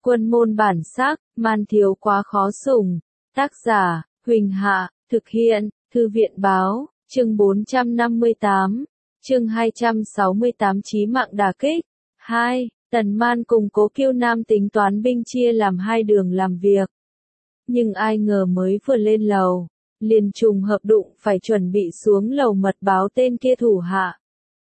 Quân môn bản sắc, man thiếu quá khó sủng. Tác giả, Huỳnh Hạ, thực hiện, Thư viện báo, chương 458, chương 268 chí mạng đả kích. 2. Tần Man cùng Cố Kiêu Nam tính toán binh chia làm hai đường làm việc. Nhưng ai ngờ mới vừa lên lầu, liền trùng hợp đụng phải chuẩn bị xuống lầu mật báo tên kia thủ hạ.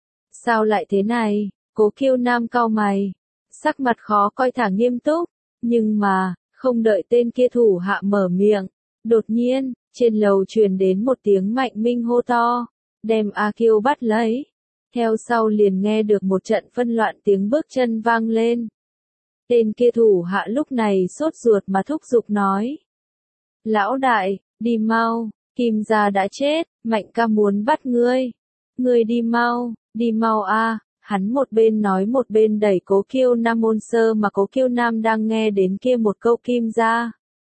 Sao lại thế này? Cố Kiêu Nam cau mày, sắc mặt khó coi thả nghiêm túc, nhưng mà, không đợi tên kia thủ hạ mở miệng, đột nhiên, trên lầu truyền đến một tiếng Mạnh Minh hô to, đem A Kiêu bắt lấy. Theo sau liền nghe được một trận phân loạn tiếng bước chân vang lên. Tên kia thủ hạ lúc này sốt ruột mà thúc giục nói. Lão đại, đi mau, Kim gia đã chết, Mạnh ca muốn bắt ngươi. Ngươi đi mau a. Hắn một bên nói một bên đẩy Cố Kiêu Nam môn sơ mà Cố Kiêu Nam đang nghe đến kia một câu Kim gia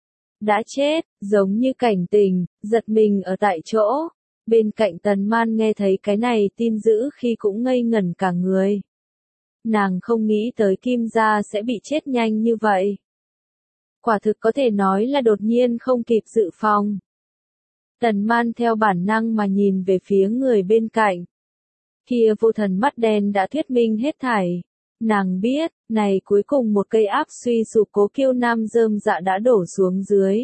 đã chết, giống như cảnh tình, giật mình ở tại chỗ. Bên cạnh Tần Man nghe thấy cái này tin dữ khi cũng ngây ngẩn cả người. Nàng không nghĩ tới Kim gia sẽ bị chết nhanh như vậy. Quả thực có thể nói là đột nhiên không kịp dự phòng. Tần Man theo bản năng mà nhìn về phía người bên cạnh. Kia vô thần mắt đen đã thuyết minh hết thảy. Nàng biết, này cuối cùng một cây áp suy sụp Cố Kiêu Nam rơm dạ đã đổ xuống dưới.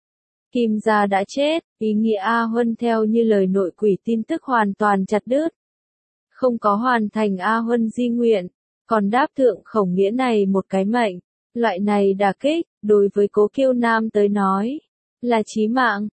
Kim gia đã chết, ý nghĩa A Huân theo như lời nội quỷ tin tức hoàn toàn chặt đứt. Không có hoàn thành A Huân di nguyện, còn đáp thượng khổng nghĩa này một cái mệnh. Loại này đả kích, đối với Cố Kiêu Nam tới nói, là chí mạng.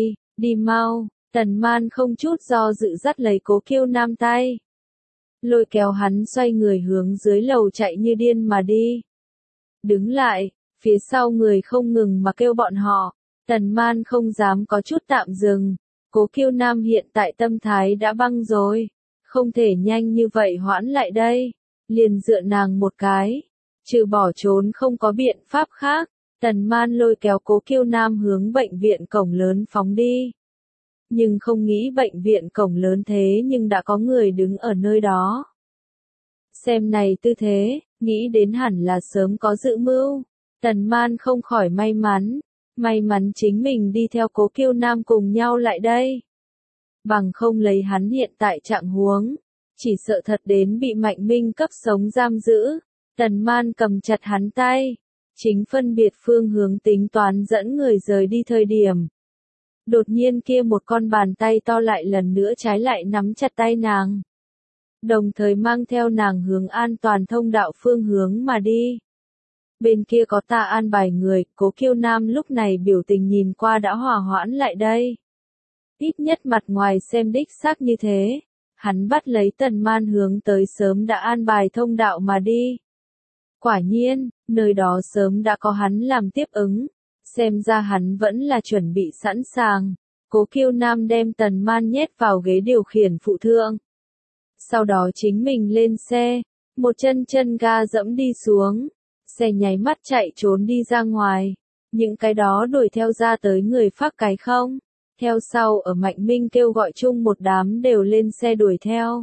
Đi mau. Tần Man không chút do dự dắt lấy Cố Kiêu Nam tay, lôi kéo hắn xoay người hướng dưới lầu chạy như điên mà đi. Đứng lại, phía sau người không ngừng mà kêu bọn họ. Tần Man không dám có chút tạm dừng. Cố Kiêu Nam hiện tại tâm thái đã băng rồi, không thể nhanh như vậy hoãn lại đây. Liền dựa nàng một cái, trừ bỏ trốn không có biện pháp khác. Tần Man lôi kéo Cố Kiêu Nam hướng bệnh viện cổng lớn phóng đi. Nhưng không nghĩ bệnh viện cổng lớn thế nhưng đã có người đứng ở nơi đó. Xem này tư thế, nghĩ đến hẳn là sớm có dự mưu. Tần Man không khỏi may mắn chính mình đi theo Cố Kiêu Nam cùng nhau lại đây. Bằng không lấy hắn hiện tại trạng huống, chỉ sợ thật đến bị Mạnh Minh cấp sống giam giữ. Tần Man cầm chặt hắn tay, chính phân biệt phương hướng tính toán dẫn người rời đi thời điểm. Đột nhiên kia một con bàn tay to lại lần nữa trái lại nắm chặt tay nàng. Đồng thời mang theo nàng hướng an toàn thông đạo phương hướng mà đi. Bên kia có ta an bài người, Cố Kiêu Nam lúc này biểu tình nhìn qua đã hòa hoãn lại đây. Ít nhất mặt ngoài xem đích xác như thế. Hắn bắt lấy Tần Man hướng tới sớm đã an bài thông đạo mà đi. Quả nhiên, nơi đó sớm đã có hắn làm tiếp ứng. Xem ra hắn vẫn là chuẩn bị sẵn sàng. Cố Kiêu Nam đem Tần Man nhét vào ghế điều khiển phụ thượng. Sau đó chính mình lên xe, một chân ga dẫm đi xuống. Xe nháy mắt chạy trốn đi ra ngoài. Những cái đó đuổi theo ra tới người phát cái không. Theo sau ở Mạnh Minh kêu gọi chung một đám đều lên xe đuổi theo.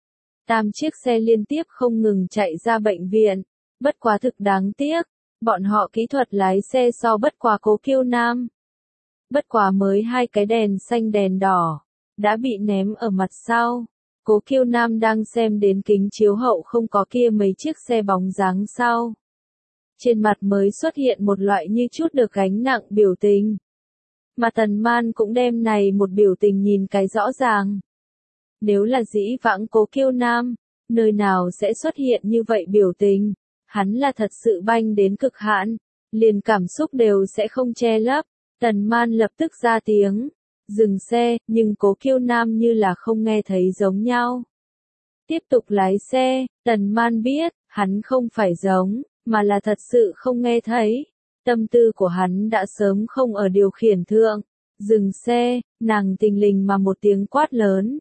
8 chiếc xe liên tiếp không ngừng chạy ra bệnh viện. Bất quá thực đáng tiếc. Bọn họ kỹ thuật lái xe so bất quá Cố Kiêu Nam. Bất quá mới 2 cái đèn xanh đèn đỏ, đã bị ném ở mặt sau. Cố Kiêu Nam đang xem đến kính chiếu hậu không có kia mấy chiếc xe bóng dáng sau. Trên mặt mới xuất hiện một loại như chút được gánh nặng biểu tình. Mà Tần Man cũng đem này một biểu tình nhìn cái rõ ràng. Nếu là dĩ vãng Cố Kiêu Nam, nơi nào sẽ xuất hiện như vậy biểu tình. Hắn là thật sự banh đến cực hạn, liền cảm xúc đều sẽ không che lấp. Tần Man lập tức ra tiếng, dừng xe, nhưng Cố Kiêu Nam như là không nghe thấy giống nhau. Tiếp tục lái xe, Tần Man biết, hắn không phải giống, mà là thật sự không nghe thấy. Tâm tư của hắn đã sớm không ở điều khiển thượng. Dừng xe, nàng tình lình mà một tiếng quát lớn.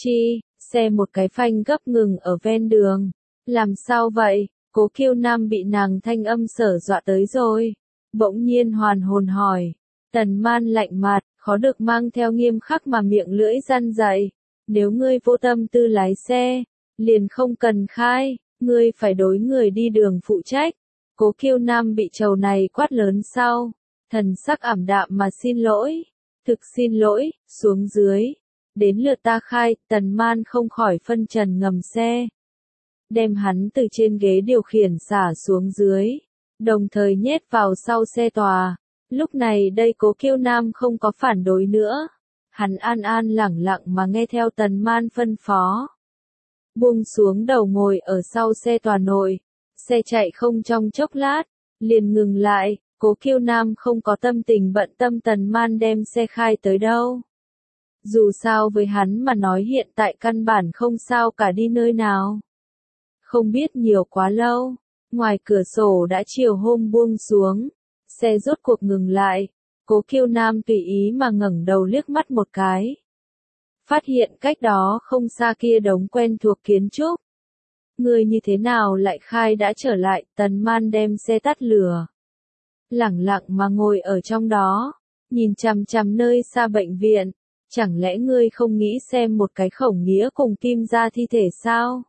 Xe một cái phanh gấp ngừng ở ven đường. Làm sao vậy? Cố Kiêu Nam bị nàng thanh âm sở dọa tới rồi. Bỗng nhiên hoàn hồn hỏi. Tần Man lạnh mặt, khó được mang theo nghiêm khắc mà miệng lưỡi răn dạy. Nếu ngươi vô tâm tư lái xe, liền không cần khai, ngươi phải đối người đi đường phụ trách. Cố Kiêu Nam bị trầu này quát lớn sau, thần sắc ảm đạm mà xin lỗi, thực xin lỗi, xuống dưới. Đến lượt ta khai, Tần Man không khỏi phân trần ngầm xe. Đem hắn từ trên ghế điều khiển xả xuống dưới, đồng thời nhét vào sau xe tòa. Lúc này đây Cố Kiêu Nam không có phản đối nữa. Hắn an an lẳng lặng mà nghe theo Tần Man phân phó. Buông xuống đầu ngồi ở sau xe tòa nội. Xe chạy không trong chốc lát, liền ngừng lại. Cố Kiêu Nam không có tâm tình bận tâm Tần Man đem xe khai tới đâu. Dù sao với hắn mà nói hiện tại căn bản không sao cả đi nơi nào. Không biết nhiều quá lâu, ngoài cửa sổ đã chiều hôm buông xuống, xe rốt cuộc ngừng lại. Cố Kiêu Nam tùy ý mà ngẩng đầu liếc mắt một cái. Phát hiện cách đó không xa kia đống quen thuộc kiến trúc. Người như thế nào lại khai đã trở lại, Tần Man đem xe tắt lửa. Lẳng lặng mà ngồi ở trong đó, nhìn chằm chằm nơi xa bệnh viện. Chẳng lẽ ngươi không nghĩ xem một cái Khổng Nghĩa cùng Kim Gia thi thể sao?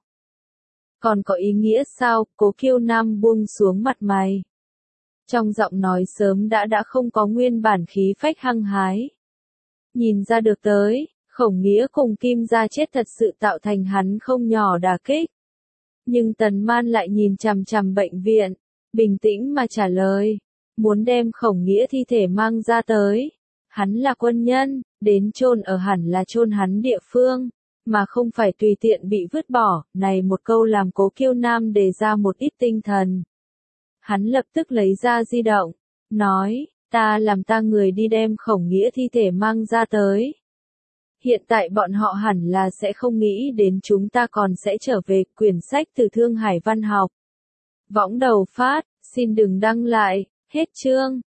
Còn có ý nghĩa sao? Cố Kiêu Nam buông xuống mặt mày. Trong giọng nói sớm đã không có nguyên bản khí phách hăng hái. Nhìn ra được tới, Khổng Nghĩa cùng Kim Gia chết thật sự tạo thành hắn không nhỏ đả kích. Nhưng Tần Man lại nhìn chằm chằm bệnh viện, bình tĩnh mà trả lời, muốn đem Khổng Nghĩa thi thể mang ra tới. Hắn là quân nhân, đến chôn ở hẳn là chôn hắn địa phương, mà không phải tùy tiện bị vứt bỏ. Này một câu làm Cố Kiêu Nam đề ra một ít tinh thần. Hắn lập tức lấy ra di động, nói, ta làm ta người đi đem Khổng Nghĩa thi thể mang ra tới. Hiện tại bọn họ hẳn là sẽ không nghĩ đến chúng ta còn sẽ trở về. Quyển sách từ Thương Hải Văn học. Võng đầu phát, xin đừng đăng lại, hết chương.